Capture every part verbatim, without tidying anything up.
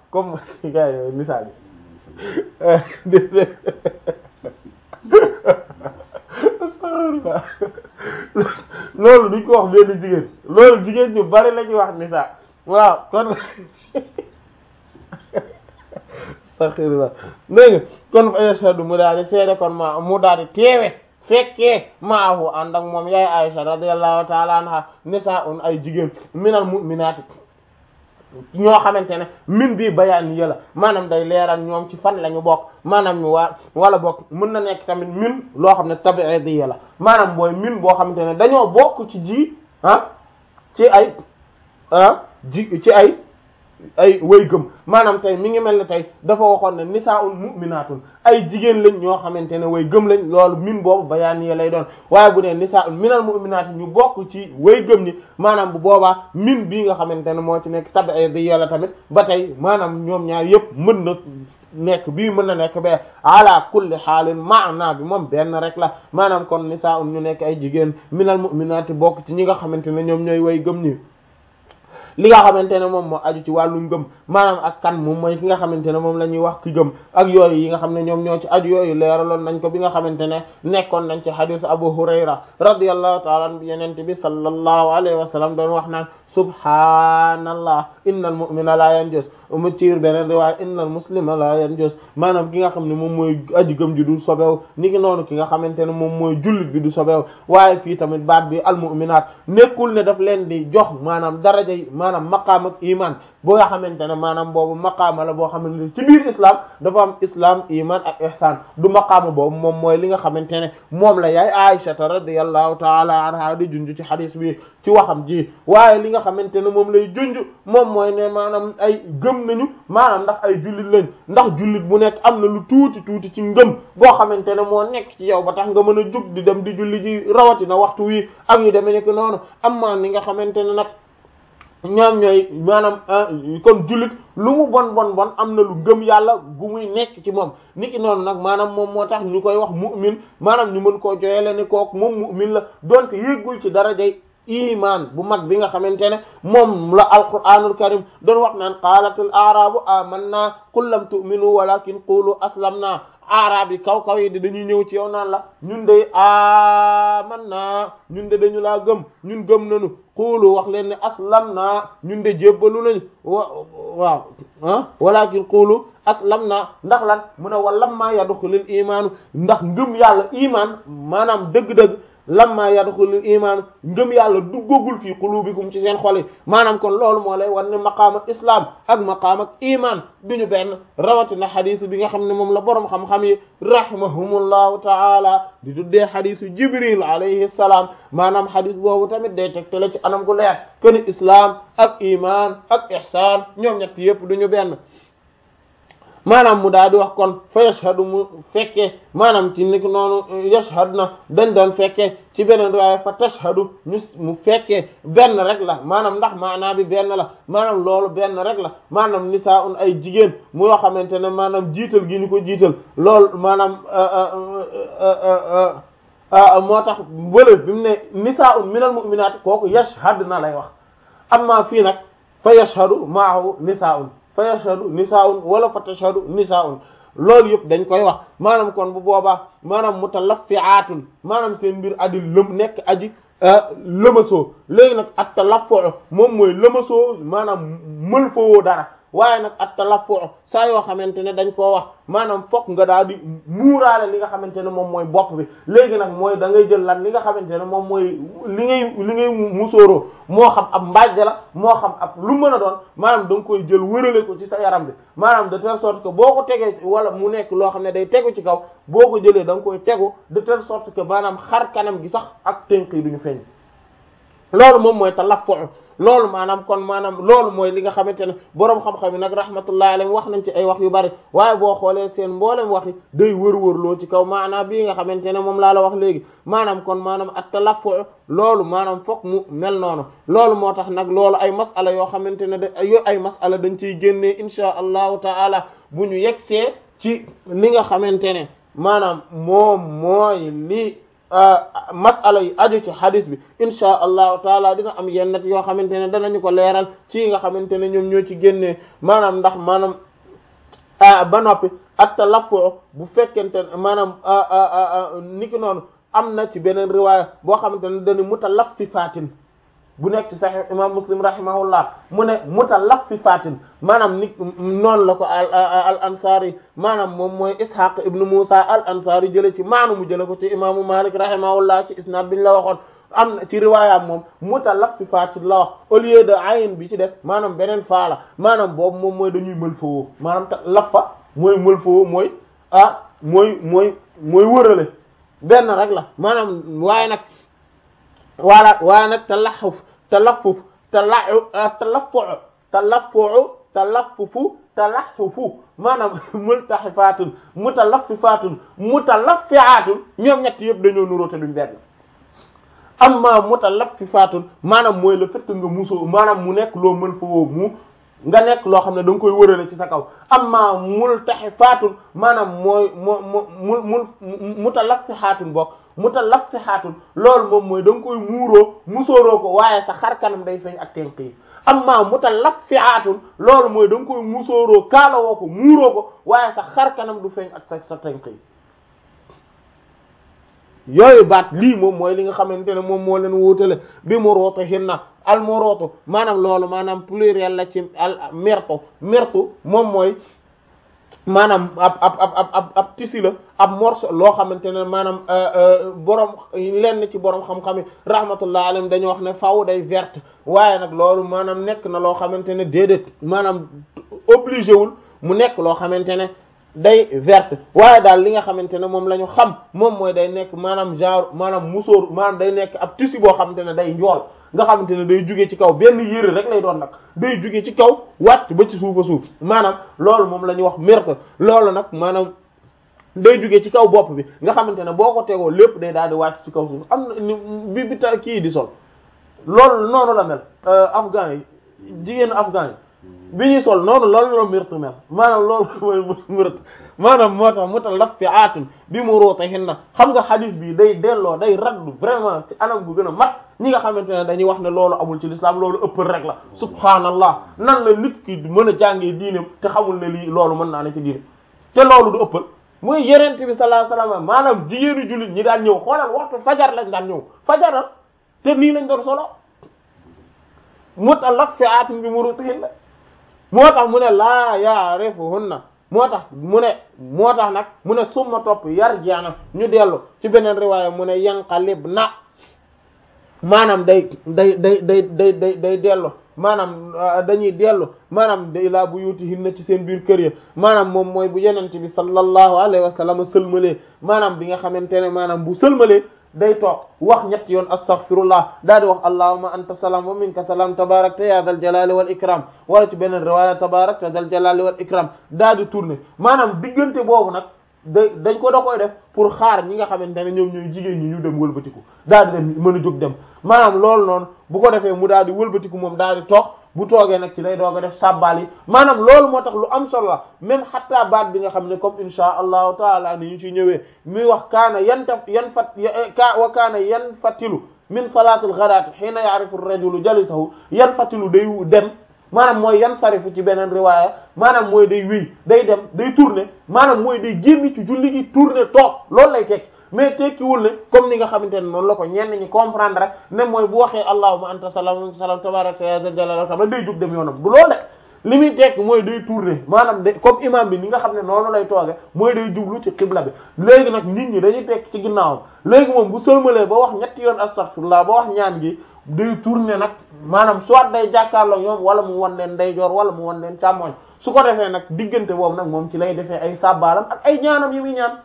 comme gars yi nisaa loolu duñ ko wax benn jigéen loolu jigéen ñu bari la ñuy wax nisaa waaw kon astaghfirullah léegi kon fa yashhadu mu daal di seede kon ma mu daal di teewe fekkee maahu ànd ak moom yaay Aisha radiyallahu ta'ala anha nisaa'un ay jigéen minal mu'minaati ñoo xamante ne min bii bayaan yëla maanaam day leeral ñoom ci fan la ñu bokk maanaam ñu waa wala bokk mën na nekk tamit min loo xam ne tabi'idiyya la maanaam booy min boo xamante ne dañoo bokk ci ji ah ci ay ah ji ci ay ay way gëm maanaam tey mi ngi mel ne tey dafa waxoon ne nisaa'un mu'minaatun ay jigéen lañ ñoo xamante ne way gëm lañ loolu min boobu bayaan yi lay doon waaye bu dee nisaa'un minal mu'minaati ñu bokk ci way gëm ñi maanaam bu boobaa min bii nga xamante ne moo ci nekk tabi'idiyya la tamit ba tey maanaam ñoom ñaar yëpp mën na nekk bii mën na nekk ba ala kulli xaalin maana bi moom benn rek la maanaam kon nisaa'un ñu nekk ay jigéen minal mu'minaati bokk ci ñi nga xamante ne ñoom ñooy way gëm ñi li nga xamante ne moom moo aju ci wàllu ngëm maanaam ak kan moom mooy ki nga xamante ne moom la ñuy wax ki gëm ak yooyu yi nga xam ne ñoom ñoo ci aju yooyu leeraloon nañ ko bi nga xamante ne nekkoon nañ ci hadith Abu Hurayra radiyallahu ta'ala anhu yenente bi sallallahu alayhi wa sallam doon wax naan subhanallah innal mu'mina la yanjus mu ciir beneen riwaaya innal muslima la yanjus maanaam ki nga xam ne moom mooy aji gëm ji du sobew ni ki noonu ki nga xamante ne moom mooy jullit bi du sobew waaye fii tamit baat bi al mu'minaat nekkul ne daf leen di jox maanaam daraja yi maanaam maqaam ak iman boo nga xamante ne maanaam boobu maqaama la boo xamante ne ci biir islam dafa am islam iman ak ihsan du maqaama boobu moom mooy li nga xamante ne moom la yaay Aisha radiyallahu ta'ala anha di junj ci hadith bi ci waxam ji waaye li nga xamante ne moom lay junj moom mooy ne maanaam ay gëm nañu maanaam ndax ay jullit lañ ndax jullit bu nekk am na lu tuuti tuuti ci ngëm boo xamante ne moo nekk ci yow ba tax nga mën a jug di dem di julli ji rawatina waxtu wi ak yu demee nekk noonu am maa ni nga xamante ne nag ñoom ñooy maanaam kon jullit lu mu bon bon bon am na lu gëm yàlla gu muy nekk ci moom niki noonu nag maanaam moom moo tax ñu koy wax mu'min maanaam ñu mën koo joyele ne kooku moom mu'min la donte yéggul ci darajay iman bu mag bi nga xamante ne moom la alquranul karim doon wax naan qaalatul a'raabu amanna qul lam tu'minu walakin qulu aslamna arab yi kaw kaw yi di dañuy ñëw ci yow naan la ñun de amanna ñun de dañu laa gëm ñun gëm nañu qulu wax leen ne aslamna ñun de jébbalu nañu waaw ah walakin qulu aslamna ndax lan mu ne wa lamma yadxulul imaanu ndax ngëm yàlla iman maanaam dëgg-dëgg lamma yadxulul iman ngëm yàlla duggagul fii qulubikum ci seen xol yi maanaam kon loolu moo lay wan ne maqaam ak islam ak maqaam ak iman duñu benn rawatina xadis bi nga xam ne moom la boroom xam-xam yi rahimahumullahu taala di tuddee xadisu jibril alayhi salaam maanaam xadis boobu tamit day tegtale ci anam gu leer ken islam ak iman ak ihsan ñoom ñett yépp duñu benn maanaam mu daal di wax kon fa yashhadu mu fekkee maanaam ci ni ko noonu yashhad na dañ doon fekkee ci beneen riwaaya fa tashhadu ñu mu fekkee benn rek la maanaam ndax maanaa bi benn la maanaam loolu benn rek la maanaam nisaa'un ay jigéen mu yoo xamante ne maanaam jiital gi ñu ko jiital loolu maanaam moo tax bële bi mu ne nisaa'un minal mu'minaat kooku yashhad na lay wax amma fii nag fa yashhadu ma'ahu nisaa'un fa yashhadu nisaa'un wala fa tashhadu nisaa'un loolu yëpp dañ koy wax maanaam kon bu boobaa maanaam mutalaffi'atun maanaam seen mbir adi lëm nekk aji lëmasoo léegi nag at talaffu' moom mooy lëmasoo maanaam mël fawoo dara waaye nag at talaffu' saa yoo xamante ne dañ koo wax maanaam fokk nga daal di muuraale li nga xamante ne moom mooy bopp bi léegi nag mooy da ngay jël lan li nga xamante ne moom mooy li ngay li ngay musóoroo moo xam ab mbàjj la moo xam ab lu mën a doon maanaam da nga koy jël wërale ko ci sa yaram bi maanaam de telle sorte que boo ko tegee wala mu nekk loo xam ne day tegu ci kaw boo ko jëlee da nga koy tegu de telle sorte que maanaam xar kanam gi sax ak tënk yi duñu feeñ loolu moom mooy talaffu loolu maanaam kon maanaam loolu mooy li nga xamante ne boroom xam-xam yi nag rahmatullahi alayhi wax nañ ci ay wax yu bari waaye boo xoolee seen mboolem wax yi day wër-wërloo ci kaw maanaam bii nga xamante ne moom laa la wax léegi maanaam kon maanaam at talaffu loolu maanaam fokk mu mel noonu loolu moo tax nag loolu ay masala yoo xamante ne da yo ay masala dañ ciy génnee insha allahu taala bu ñu yegsee ci li nga xamante ne maanaam moom mooy li masala yi aju ci hadis bi insha allahu taala dina am yennat yoo xamante ne danañu ko leeral ci nga xamante ne ñoom ñoo ci génnee maanaam ndax maanaam ba noppi at talaffu bu fekkente ne maanaam niki noonu am na ci beneen riwaaya boo xamante ne dañu mutalaffifatin bu nekk ci sahih imam muslim rahimahullah mu ne mutalaffifatin maanaam ni noonu la ko al al ansari maanaam moom mooy ishaq ibnu musa al ansari jële ci maanu mu jële ko ci imaamu malik rahimahullah ci isnad biñ la waxoon am na ci riwaayam moom mutalaffifatin la wax au lieu de ayin bi ci des maanaam beneen faala maanaam boobu moom mooy dañuy mël fawoo maanaam ta laffa mooy mël fawoo mooy ah mooy mooy mooy wërale benn rek la maanaam waaye nag wala waaye nag talaxuf talaffuf tala talaffu talaffu talaffufu talaxufu maanaam multaxifaatun mutalaffifaatun mutalaffiaatun ñoom ñett yëpp dañoo nuróote duñ benn amma mutalaffifaatun maanaam mooy le fait que nga musoo maanaam mu nekk loo mën fa woo mu nga nekk loo xam ne da nga koy wërale ci sa kaw amma multaxifaatun maanaam mooy moo mo mu mu mutalaffihaatun bokk mutalaffihaatun loolu moom mooy da nga koy muuroo musóoroo ko waaye sa xar kanam day feeñ ak tenk yi amma mutalaffihaatun loolu mooy da nga koy musóoroo kaalawoo ko muuroo ko waaye sa xar kanam du feeñ ak sa sa tenk yi yooyu baat lii moom mooy li nga xamante ne moom moo leen wuutale bi murutihinna al murutu maanaam loolu maanaam pluriel la ci al mirtu mirtu moom mooy maanaam ab ab ab ab ab tissu la ab morceau loo xamante ne maanaam borom lenn ci borom xam-xam yi rahmatullah alayhim dañu wax ne faaw day verte waaye nag loolu maanaam nekk na loo xamante ne déedéet maanaam obligé wul mu nekk loo xamante ne day verte waaye daal li nga xamante ne moom la ñu xam moom mooy day nekk maanaam genre maanaam musóor maanaam day nekk ab tissu boo xamante ne day njool nga xamante ne day jugee ci kaw benn yére rek lay doon nag day jugee ci kaw wàcc ba ci suufa suuf maanaam loolu moom la ñuy wax mirte loolu nag maanaam day jugee ci kaw bopp bi nga xamante ne boo ko tegoo lépp day daal di wàcc ci kaw suuf am na bi bi ta kii di sol loolu noonu la mel afghan yi jigéenu afghan yi bi ñuy sol noonu loolu la mirte mel maanaam loolu mooy mirte maanaam moo tax mutalaffi'atun bi murutihinna xam nga hadith bi day delloo day raddu vraiment ci anam bu gën a mat ñi nga xamante ne dañuy wax ne loolu amul ci l'islam loolu ëppal rek la subhaanallah nan la nit ki mën a jàngee diineem te xamul ne lii loolu mën naa ne ci diine te loolu du ëppal mooy yenente bi sallallahu alayhi wasallam maanaam jigéenu jullit ñi daan ñëw xoolal waxtu fajar lañ daan ñëw fajar te nii lañ doon solo mutalaffi'atun bi murutihinna moo tax mu ne laa ya'rifuhunna moo tax mu ne moo tax nag mu ne summa topp yarji'na ñu dellu ci beneen riwaaya mu ne yanqalibna maanaam day day day day day day day dellu maanaam dañuy dellu maanaam day laa buyutihinna ci seen biir kër ya maanaam moom mooy bu yenente bi sallallahu alayhi wa sallam sëlmalee maanaam bi nga xamante ne maanaam bu sëlmalee day toog wax ñetti yoon astaghfirullah daal di wax allahumma anta salam wa minka salam tabarakta ya dal jalali wal ikram wala ci beneen riwaya tabarakta dal jalali wal ikram daal di tourner maanaam diggante boobu nag da dañ ko da koy def pour xaar ñi nga xamante ne ñoom ñooy jigéen ñi ñu dem wëlbatiku daal di dem mën a jóg dem maanaam loolu noonu bu ko defee mu daal di wëlbatiku moom daal di toog bu toogee nag ci lay doog a def sàbbaal yi maanaam loolu moo tax lu am solo la même xatta baat bi nga xam ne comme insha allahu taala ni ñu ci ñëwee muy wax kaana yan ta yan fat ka wa kaana yan fatilu min salaatil ghadaati hiina ya'rifu ar-rajulu jalisahu yan fatilu day dem maanaam mooy yan sarifu ci beneen riwaaya maanaam mooy day wéy day dem day tourner maanaam mooy day génn ci julli gi tourner toog loolu lay tekki mais tekkiwul ne comme ni nga xamante ne noonu la ko ñenn ñi comprendre rek ne mooy bu waxee allahumma anta salam salam tabaraka ya zal jalali wal ikram day jóg dem yoonam du loolu de li muy tekki mooy day tourner maanaam de comme imam bi ni nga xam ne noonu lay tooge mooy day jublu ci xibla bi léegi nag nit ñi dañuy tekk ci ginnaawam léegi moom bu sëlmalee ba wax ñetti yoon astaghfirullah ba wax ñaan gi day tourner nag maanaam soit day jàkkaarloo ñoom wala mu wan leen ndeyjoor wala mu wan leen càmmoñ su ko defee nag diggante boobu nag moom ci lay defee ay sàbbaalam ak ay ñaanam yi muy ñaan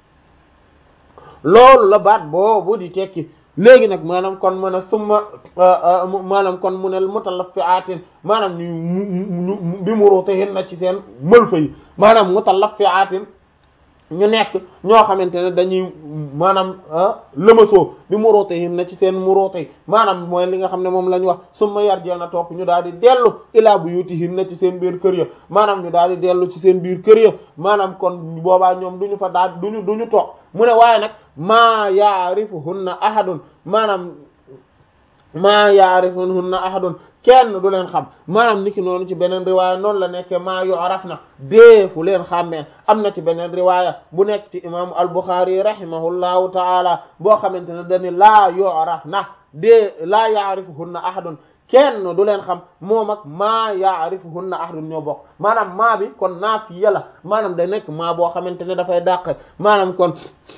loolu la baat boobu di tekki léegi nag maanaam kon mën a summa maanaam kon mu ne mutalaffi'atin maanaam ñu bi murutihinna ci seen mëlfa yi maanaam mutalaffi'atin ñu nekk ñoo xamante ne dañuy maanaam lëmasoo bi murootihim na ci seen murootay maanaam mooy li nga xam ne moom la ñu wax summa yarji'na topp ñu daal di dellu ilaa buyutihim na ci seen biir kër ya maanaam ñu daal di dellu ci seen biir kër ya maanaam kon boobaa ñoom duñu fa daal duñu duñu toog mu ne waaye nag maa ya'rifuhunna ahadun maanaam maa ya'rifuhunna ahadun kenn du leen xam maanaam niki noonu ci beneen riwaaya noonu la nekkee maa yu'raf na deefu leen xàmmee am na ci beneen riwaaya bu nekk ci imaamu al-Bukhari rahimahullahu taala boo xamante ne dañu laa yu'raf na dee laa ya'rifuhunna ahadun kenn du leen xam moom ak maa ya'rifuhunna ahadun ñoo bokk maanaam maa bi kon naafiya la maanaam day nekk maa boo xamante ne dafay dàq maanaam kon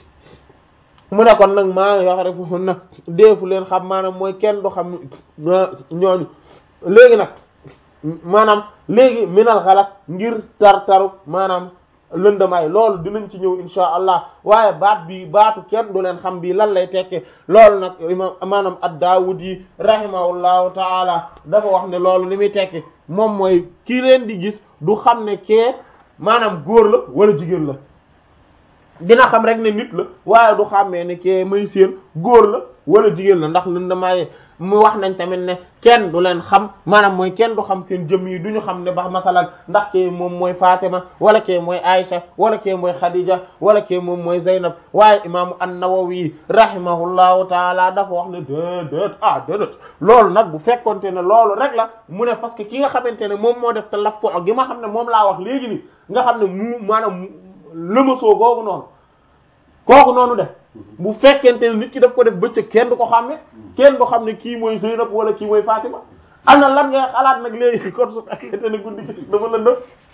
mu ne kon nag maa ya'rifuhunna deefu leen xam maanaam mooy kenn du xam ñooñu léegi nag maanaam léegi minal xalas ngir tar taru maanaam lëndamaay loolu dinañ ci ñëw insha allah waaye baat bi baatu kenn du leen xam bi lan lay tekke loolu nag imam maanaam ad-Daawudi rahimahullahu taala dafa wax ne loolu li muy tekki moom mooy ki leen di gis du xam ne kee maanaam góor la wala jigéen la dina xam rek ne nit la waaye du xàmmee ne kee may seen góor la wala jigéen la ndax lëndamaay mu wax nañ tamit ne kenn du leen xam maanaam mooy kenn du xam seen jëm yi du ñu xam ne ba masalan ndax kee moom mooy Fatima wala kee mooy Aisha wala kee mooy Khadija wala kee moom mooy Zaynab waaye imaamu an-Nawawi rahimahullahu taala dafa wax ne déedéet ah déedéet loolu nag bu fekkonte ne loolu rek la mu ne parce que ki nga xamante ne moom moo def te lafo gi ma xam ne moom laa wax léegi ni nga xam ne mu maanaam lëmasoo googu noonu kooku noonu def bu fekkente ne nit ki daf ko def bëccëg kenn du ko xàmme kenn du xam ne kii mooy Zeynab wala kii mooy Fatima ana lan ngay xalaat nag léegi kon su fekkente ne guddi gi dafa lëndëm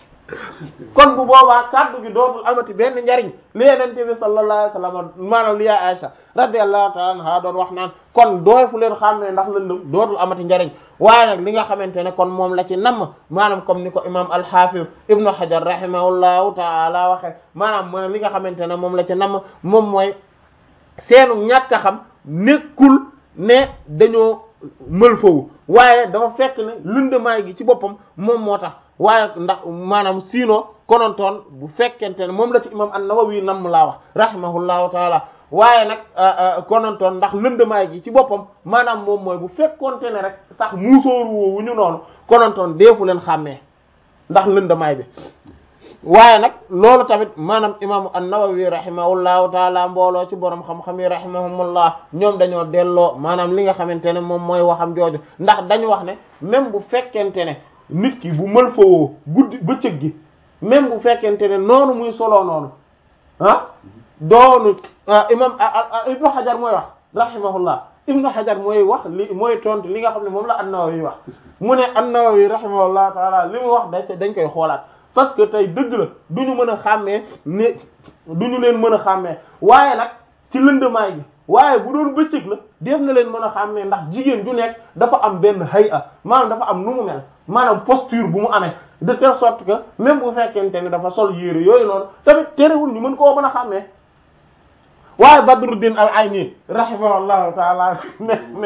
kon bu boobaa kàddu gi dootul amati benn njariñ li Yonent bi sallallahu alayhi wasallam maanaam li yaay Aisha radiyallahu ta'ala anha doon wax naan kon dooy fu leen xàmmee ndax lëndëm dootul amati njariñ waaye nag li nga xamante ne kon moom la ci namm maanaam comme ni ko imam al-Hafiz Ibn Hajar rahimahullahu ta'ala waxe maanaam mooy li nga xamante ne moom la ci namm moom mooy seenu ñàkk a xam nekkul ne dañoo mël foofu waaye dafa fekk ne lëndamaay gi ci boppam moom moo tax waaye ndax maanaam sinon konontoon bu fekkente ne moom la ci imam an-Nawawi namm laa wax rahimahullahu taala waaye nag konontoon ndax lëndamaay gi ci boppam maanaam moom mooy bu fekkonte ne rek sax muusóoru woowu ñu noonu konontoon deefu leen xàmmee ndax lëndamaay bi waaye nag loolu tamit maanaam imaamu an-Nawawi rahimahullahu taala mbooloo ci borom xam-xam yi rahimahumullah ñoom dañoo delloo maanaam li nga xamante ne moom mooy waxam jooju ndax dañu wax ne même bu fekkente ne nit ki bu mël fawoo guddi bëccëg gi même bu fekkente ne noonu muy soloo noonu ah doonu imam Ibnu Hajar mooy wax rahimahullah Ibnu Hajar mooy wax li mooy tontu li nga xam ne moom la an-Nawawi wax mu ne an-Nawawi rahimahullah taala li mu wax da dañ koy xoolaat parce que tey dëgg la du ñu mën a xàmmee ne du ñu leen mën a xàmmee waaye nag ci lëndamaay gi waaye bu doon bëccëg la def na leen mën a xàmmee ndax jigéen ju nekk dafa am benn hay'a maanaam dafa am nu mu mel maanaam posture bu mu amee de telle sorte que même bu fekkente ne dafa sol yére yooyu noonu tamit terewul ñu mën koo mën a xàmmee waaye Badruddin al-Ayni rahimahullahu ta'ala ne ne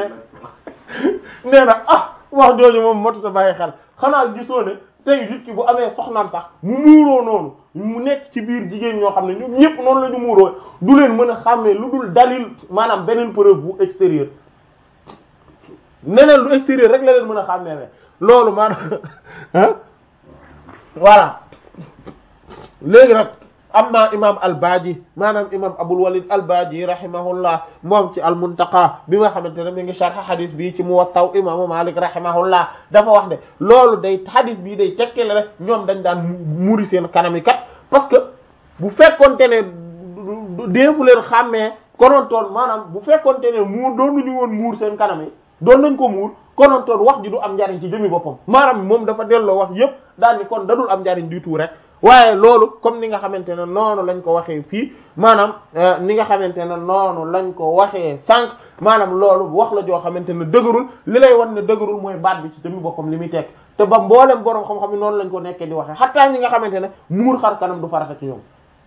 nee na ah wax jooju moom motuta bàyyi xel xanaa gisoo ne tey nit ki bu amee soxnaam sax mu muuroo noonu mu nekk ci biir jigéen ñoo xam ne ñoom ñëpp noonu la ñu muuroo du leen mën a xàmmee lu dul dalil maanaam beneen preuve bu extérieur neneen lu extérieur rek la leen mën a xàmmee loolu maanaam ah voilà léegi nag am na imam al-Baaji maanaam imam Abul Walid al-Baaji rahimahullah moom ci al-Muntaqa bi nga xamante ne mi ngi sharh hadith bi ci Muwatta imaamu Malik rahimahullah dafa wax ne loolu day hadith bii day tekkale rek ñoom dañ daan muuri seen kanam yi kat parce que bu fekkonte ne deefu leen xàmmee konontoon maanaam bu fekkonte ne muur doon nañu woon muur seen kanam yi doon nañ ko muur konontoon wax ji du am njariñ ci jëmi boppam maanaam moom dafa delloo wax yépp daal ni kon dadul am njariñ du tout rek waaye loolu comme ni nga xamante ne noonu lañ ko waxee fii maanaam ni nga xamante ne noonu lañ ko waxee sànq maanaam loolu wax la joo xamante ne dëgërul li lay wan ne dëgërul mooy baat bi ci tamit boppam li muy tekk te ba mboolem boroom xam-xam yi noonu lañ ko nekkee di waxee xataa ñi nga xamante ne muur xar kanam du farata ci ñoom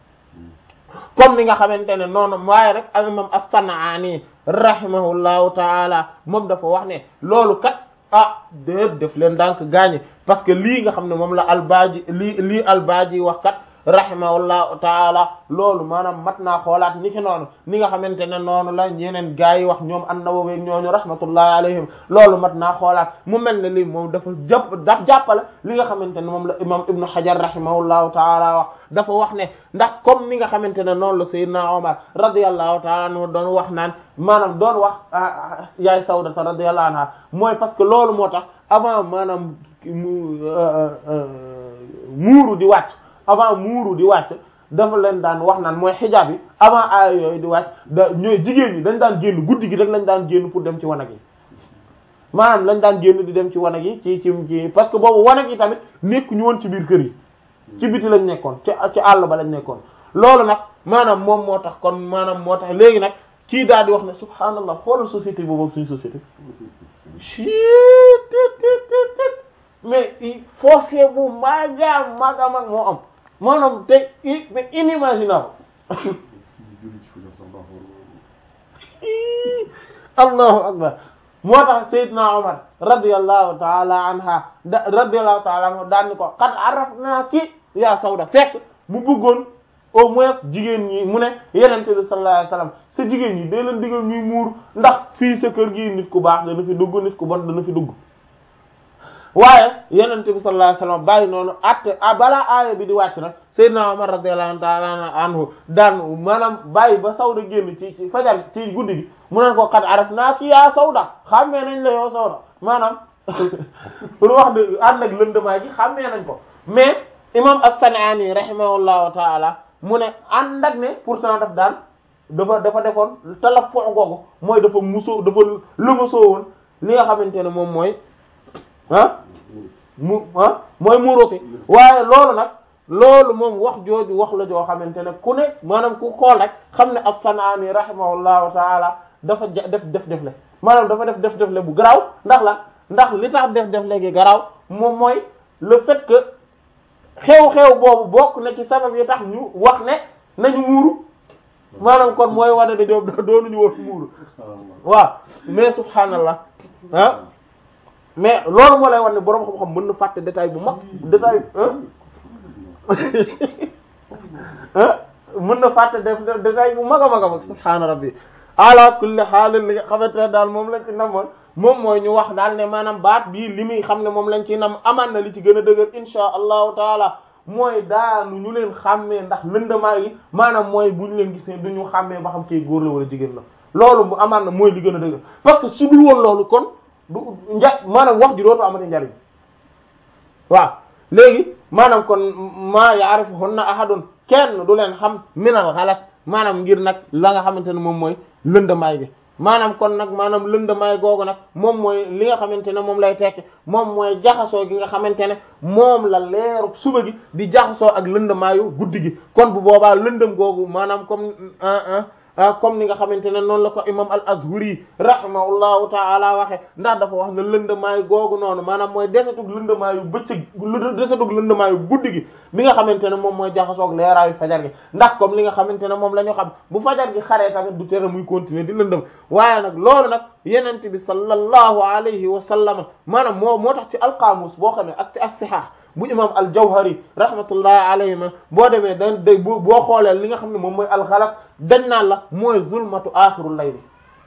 comme ni nga xamante ne noonu waaye rek al imam as-San'ani rahimahullahu taala moom dafa wax ne loolu kat ah déet def leen ndànk gaañe parce que lii nga xam ne moom la al-Baaji lii lii al-Baaji wax kat rahimahullahu taala loolu maanaam mat naa xoolaat ni ki noonu ni nga xamante ne noonu la ñeneen gaa yi wax ñoom an-Nawawi ñooñu rahmatullahi alayhim loolu mat naa xoolaat mu mel ne lii moom dafa jàpp daf jàppale li nga xamante ne moom la imam Ibn Hajar rahimahullahu taala wax dafa wax ne ndax comme ni nga xamante ne noonu la Sayyidina Umar radiyallahu taala anhu doon wax naan maanaam doon wax yaay Sawdata radiyallahu anha mooy parce que loolu moo tax avant maanaam muuru di wàcc avant muuru di wàcc dafa leen daan wax naan mooy xijaab yi avant aaya yooyu di wàcc da ñooy jigéen ñi dañ daan génn guddi gi rek lañ daan génn pour dem ci wanag yi maanaam lañ daan génn di dem ci wanag yi ci ci ci parce que boobu wanag yi tamit nekk ñu woon ci biir kër yi ci biti lañ nekkoon ci ci àll ba lañ nekkoon loolu nag maanaam moom moo tax kon maanaam moo tax léegi nag kii daal di wax ne subhaanallah xoolal société boobu ak suñu société mais fossé bu maga maga mag moo am maanaam te mais inimaginable allahu akbar moo tax Seydina Omar radiyallahu taala anha da radiyallahu taala anhu daan ni ko qad arafnaki ya Sawda fekk mu bëggoon au moins jigéen ñi mu ne Yonent bi sallallahu alayhi wasallam sa jigéen ñi day leen digal ñuy muur ndax fii sa kër gi nit ku baax dana fi dugg nit ku bon dana fi dugg waaye Yonent bi sallallahu alayhi wasallam bàyyi noonu atte balaa aaya bi di wàcc nag Seydina Umar radiyallahu ta'ala anhu daan maanaam bàyyi ba Sawda génn ci ci fajar ci guddi gi mu neen ko qad arafnaaki yaa Sawda xàmmee nañ la yow Sawda maanaam pour wax de ànd ak lëndëmaay gi xàmmee nañ ko mais imam as-San'ani rahimahullahu ta'ala mu ne ànd ak ne pourtant daf daan dafa dafa defoon talaf foo googu mooy dafa musoo dafa lëmasoo woon li nga xamante ne moom mooy ah mu ah mooy murooti waaye loolu nag loolu moom wax jooju wax la joo xamante ne ku ne maanaam ku xool rek xam ne as-San'ani rahimahullahu ta'ala dafa def def def le maanaam dafa def def def le bu garaaw ndax la ndax li tax def def le gi garaaw moom mooy le fait que xew-xew boobu bokk na ci sabab yi tax ñu wax ne nañu muuru maanaam kon mooy wane ne ñoom doonuñu woon muuru waaw mais subhaanallah ah mais loolu moo lay wax ne boroom xam-xam mën na fàtte détail bu mag détail ah mën na fàtte def détail bu mag a mag a mag subhaana rabbi ala kulli haal li nga xamante ne daal moom lañ ci namoon moom mooy ñu wax daal ne maanaam baat bii li muy xam ne moom lañ ci nam amaan na li ci gën a dëgër insha allahu taala mooy daanu ñu leen xàmmee ndax lëndamaa yi maanaam mooy bu ñu leen gisee du ñu xàmmee ba xam kay góor la wala jigéen la loolu bu amaan na mooy li gën a dëgër parce que su dul woon loolu kon du nja maanaam wax ji dootu amati njariñ waaw léegi maanaam kon maa ya'rifuhunna ahadun kenn du leen xam minal xalas maanaam ngir nag la nga xamante ne moom mooy lëndamaay bi maanaam kon nag maanaam lëndamaay googu nag moom mooy li nga xamante ne moom lay tekki moom mooy jaxasoo gi nga xamante ne moom la leeru suba gi di jaxasoo ak lëndamaayu guddi gi kon bu boobaa lëndëm googu maanaam comme comme ni nga xamante ne noonu la ko imam al-Azhari rahimahullahu ta'ala waxe ndax dafa wax ne lëndamaayu googu noonu maanaam mooy desetug lëndamaayu bëccëg desetug lëndamaayu guddi gi bi nga xamante ne moom mooy jaxasoog leeraayu fajar gi ndax comme li nga xamante ne moom la ñu xam bu fajar gi xaree tamit du tere muy continuer di lëndëm waaye nag loolu nag yenente bi sallallahu alayhi wa sallam maanaam moo moo tax ci alqaamus boo xam ne ak ci as-sihah bu imam al-Jawhari rahmatullahi alayhima boo demee da day boo xoolee li nga xam ne moom mooy alxalas dañ naan la mooy zulmatu axirul layli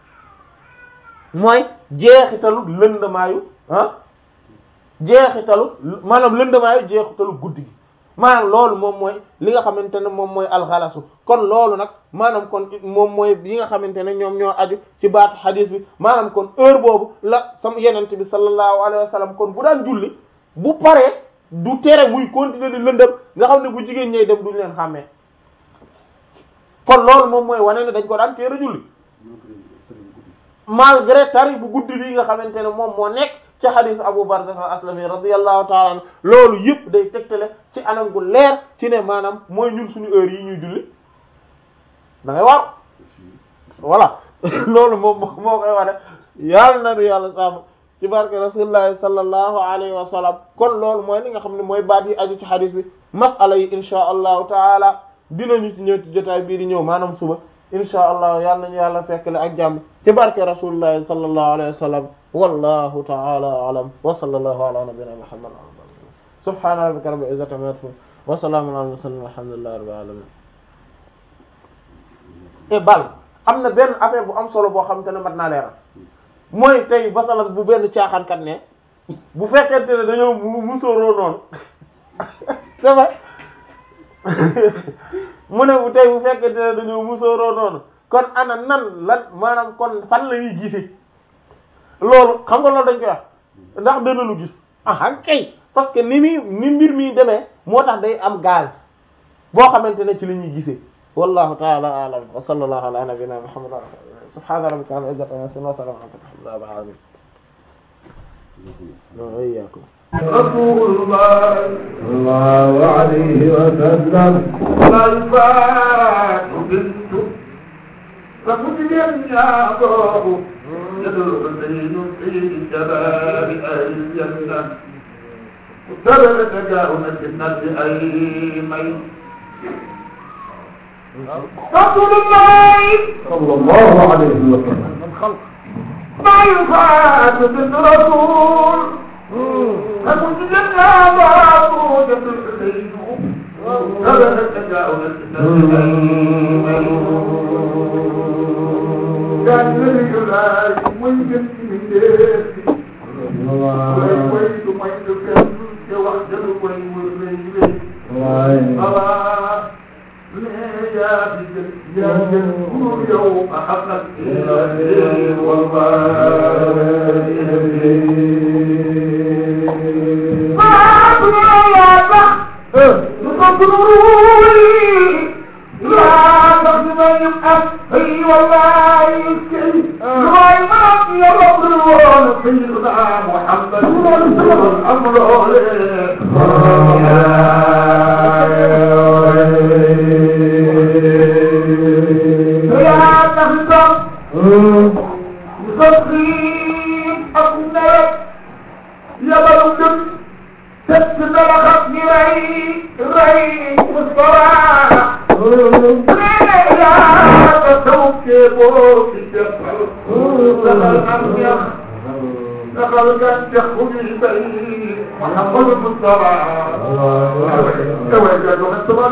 mooy jeexitalu lëndamaayu ah jeexitalu maanaam lëndamaayu jeexitalu guddi gi maanaam loolu moom mooy li nga xamante ne moom mooy alxalasu kon loolu nag maanaam kon moom mooy yi nga xamante ne ñoom ñoo aju ci baatu xadiis bi maanaam kon heure boobu la sama yenente bi sallallahu alayhi wa sallam kon bu daan julli bu paree du tere muy continuer di lëndëm nga xam ne bu jigéen ñey dem duñu leen xàmmee kon loolu moom mooy wane ne dañ ko daan teel a julli malgré tari bu guddi bi nga xamante ne moom moo nekk ci hadith Abu Barzah al-Aslami radiyallahu ta'ala anhu loolu yëpp day tegtale ci anam gu leer ci ne maanaam mooy ñun suñu heure yi ñuy julli da ngay waaw voilà loolu moom moo koy wane yàlla na du yàlla sàmm ci barke rasulullahi sallallahu alayhi wa sallam kon loolu mooy li nga xam ne mooy baat yi aju ci hadith bi masala yi insha allahu taala dinañu ci ñëw ci jotaay bii di ñëw maanaam suba insha allah yàlla nañu yàlla fekkle ak jàmm ci barke rasulullahi sallallahu alayhi wa sallam wallahu taala alam wa sallallahu ala nabiyyina muhammad subhana rabbika rabbil izzati amma yasifun wa salaamun alal mursalin walhamdulillahi rabbil alamin. te bal am na benn affaire bu am solo boo xamante ne mat naa leeral mooy tey basalan bu benn caaxaankat ne bu fekkente ne dañoo musóoroo noonu c'est vrai mu ne bu tey bu fekkente ne dañoo musóoroo noonu kon ana nan lan maanaam kon fan la ñuy gisee loolu xam nga loolu dañ koy wax ndax dana lu gis ah kay parce que ni muy ni mbir mi demee moo tax day am gaz boo xamante ne ci la ñuy gisee wallahu ta'ala a'lam wa sallallahu ala nabiyyina muhammad subhana rabbika rabbil izzati amma yasifun wa salamun ala al mursalin wa iyyakum rasulullah sallallahu alayhi wa sallam al-fatiha bintu فمجد يعقوب يدعو بين في شباب أهل الجنة وترى تجاؤنا في الناس أيمين رسول الله صلى الله عليه وسلم ما يفعل بالرسول فمجد يعقوب يدعو بين وترى تجاؤنا في الناس أيمين كان يجعل ويجب من ديرك ويجب ويجب يوحدل ويجب الله يا بجل يا بجل يوم أحبك إلى والله ما أقول يا بح نقبلوني لا تخدم يمحب أي والله يسكي رواي ما في رب الوان سيدنا محمد الأمر عليه يا تخدم يصدقين أبنك يا بلدك تسد لخطني رأي رأي والصراحة دخل كان يخرج البريد محمد المصطفى توجد من الصباح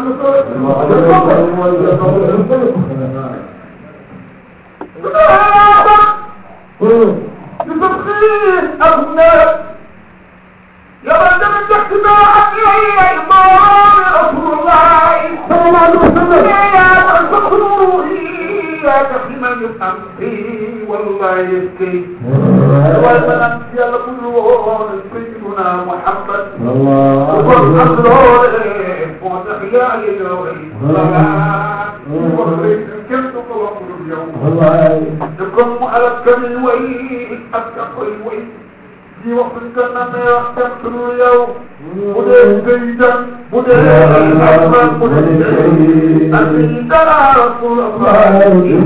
لتبخير أبناء يا من من تحت ما أحيي المرام رسول الله صلى الله عليه وسلم يا تخلوه يا تخيما يفهم فيه والله يبكي والبنات يا كلهم سيدنا محمد وفرحت له وتحيا لله صلاة وخليت كنت طلب اليوم لكم على الكمل ويل أتقى الويل في وقت كان ما يحتمل اليوم بدأ زيدا بدأ الأكبر بدأ أسيدنا رسول الله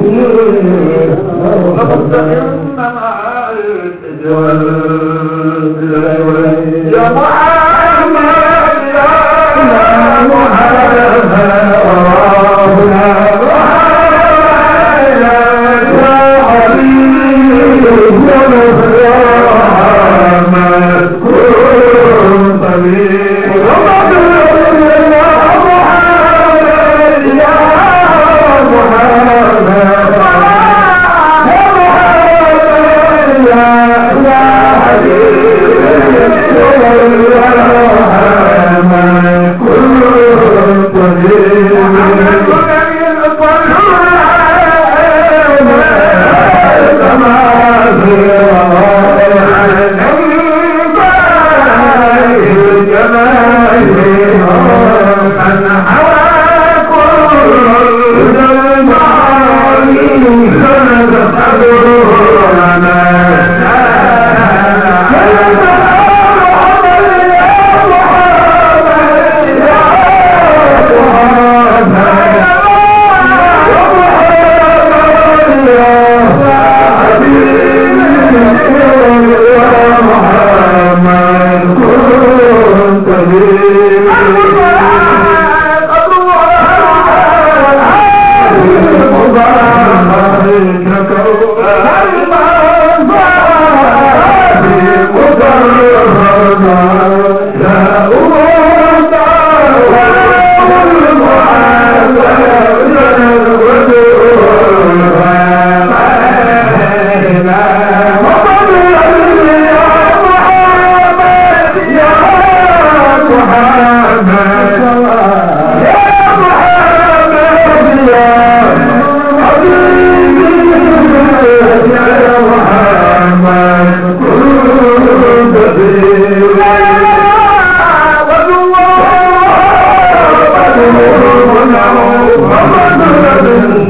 لقد إنما يا محمد يا يا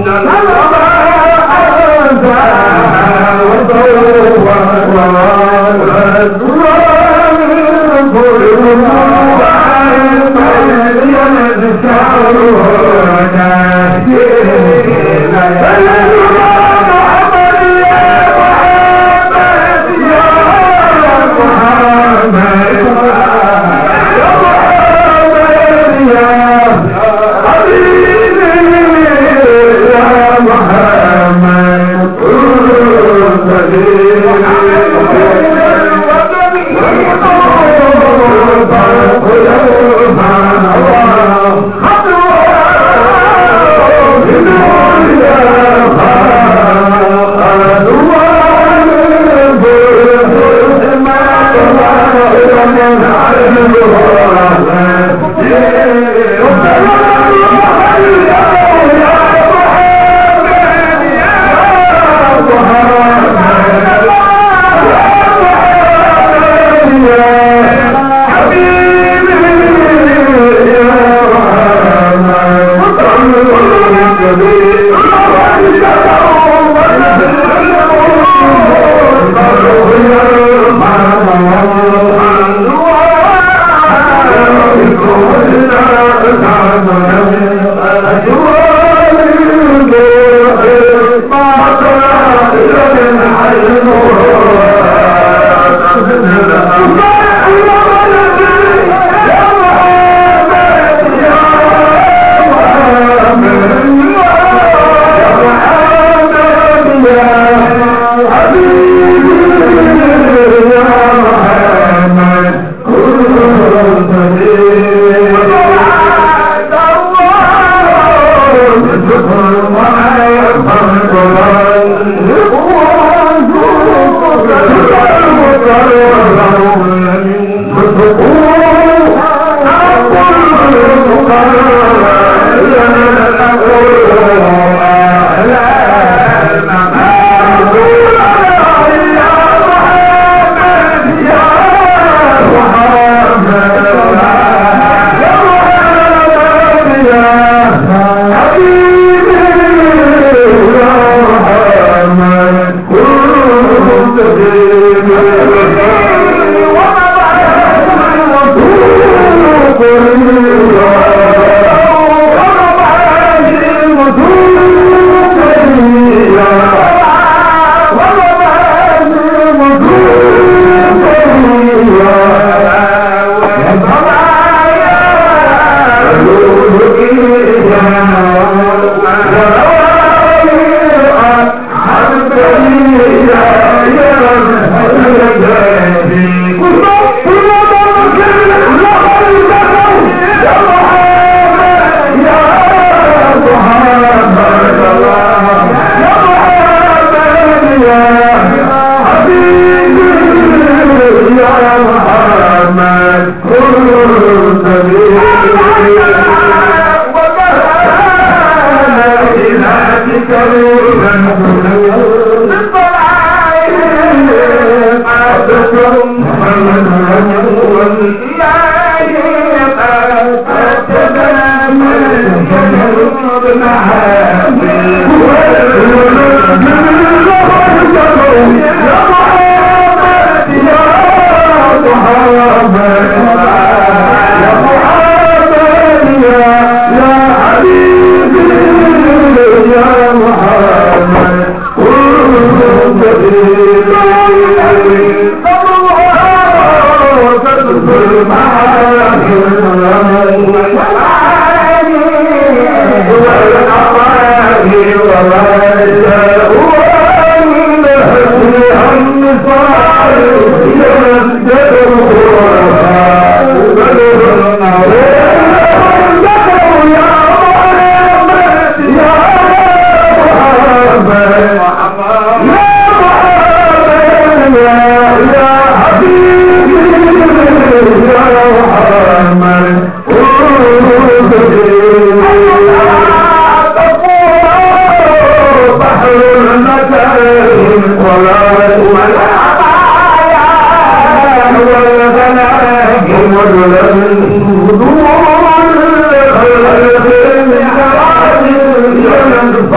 Thank you.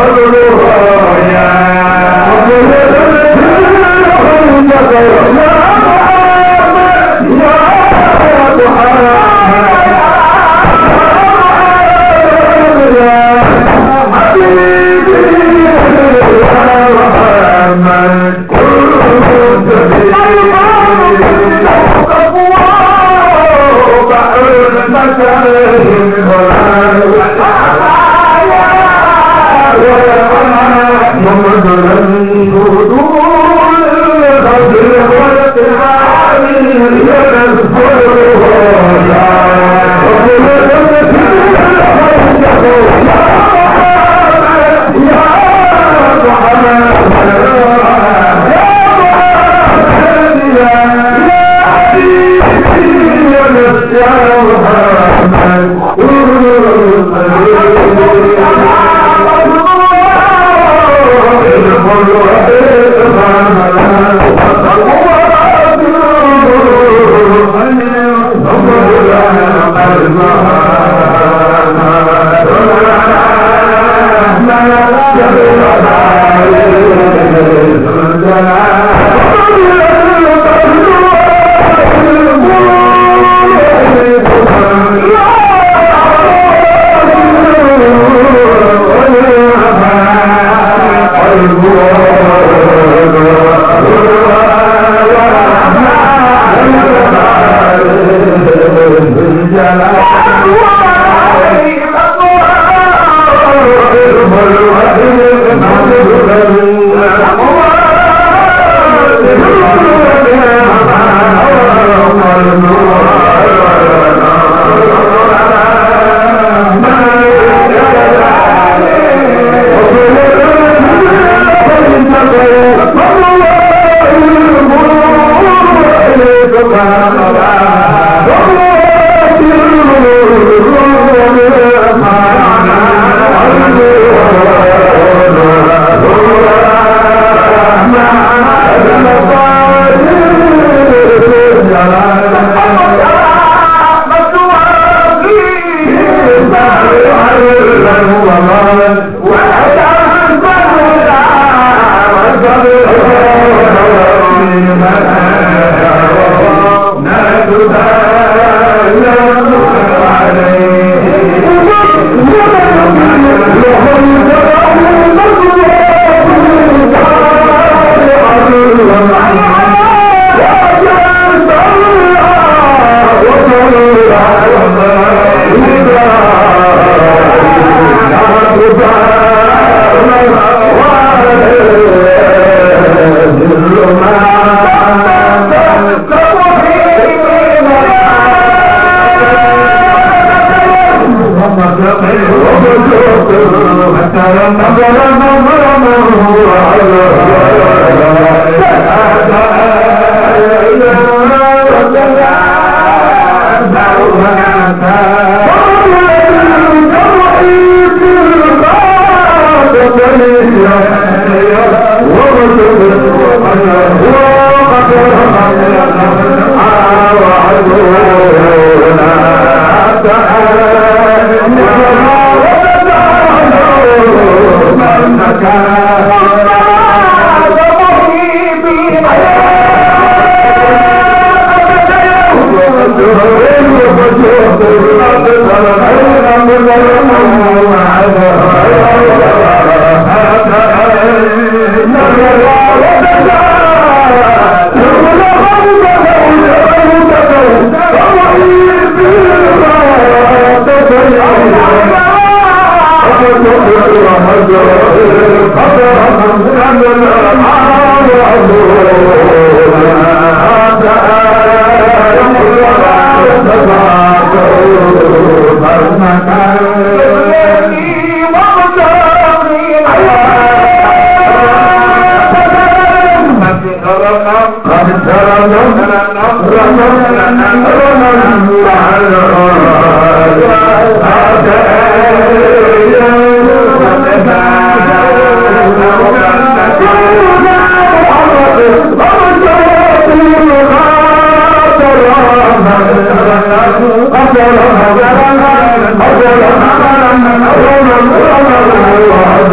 أجل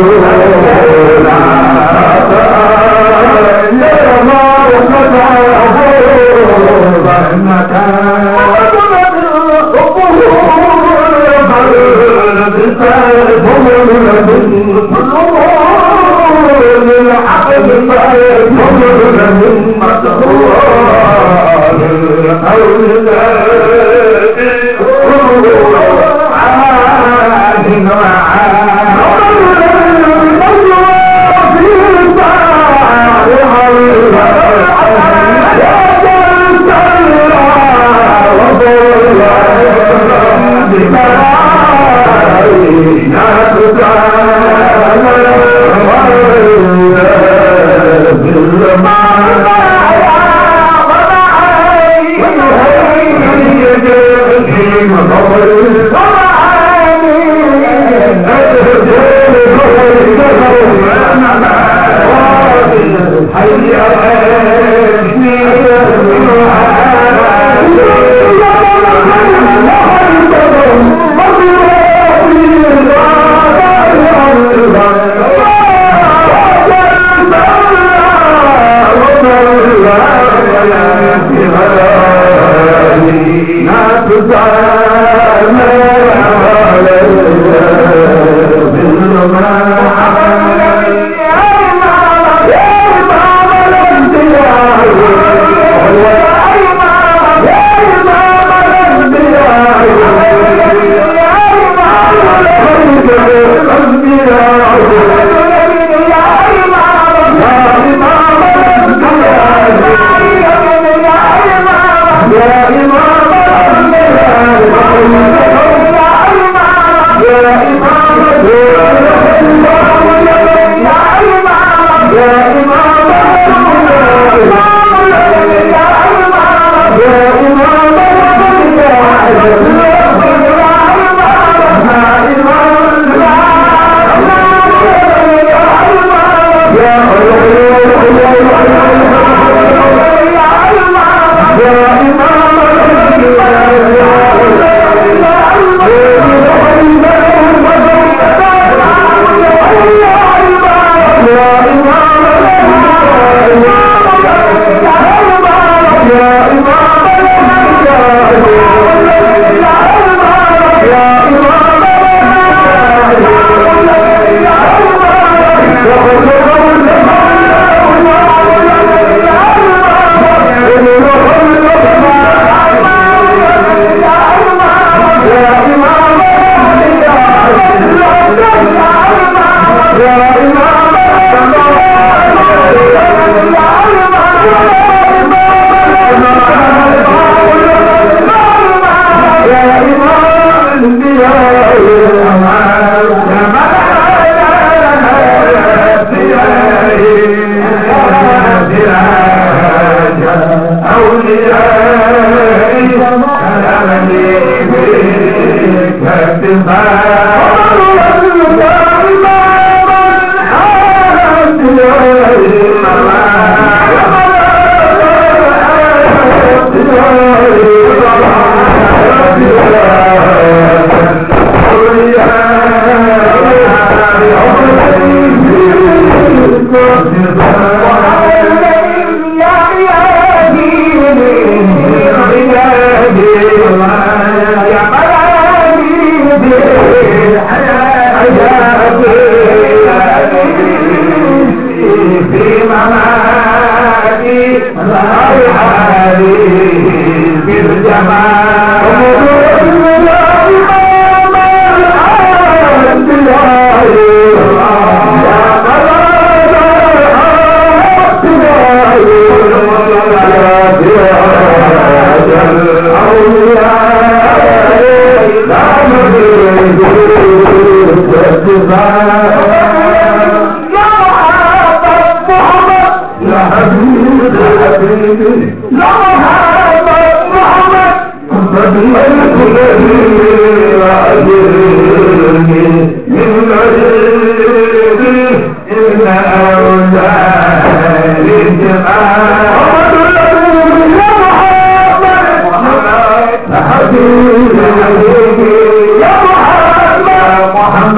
يا محمد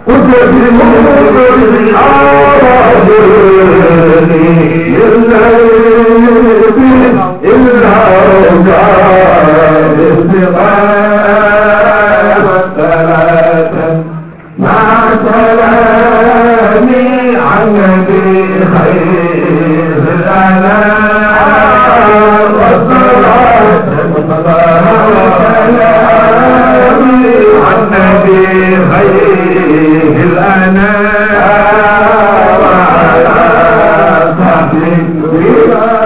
مع سلامي عن نبي خير الأنام والصلاة وسلامي عن نبي خير الأنام وعلى صحبه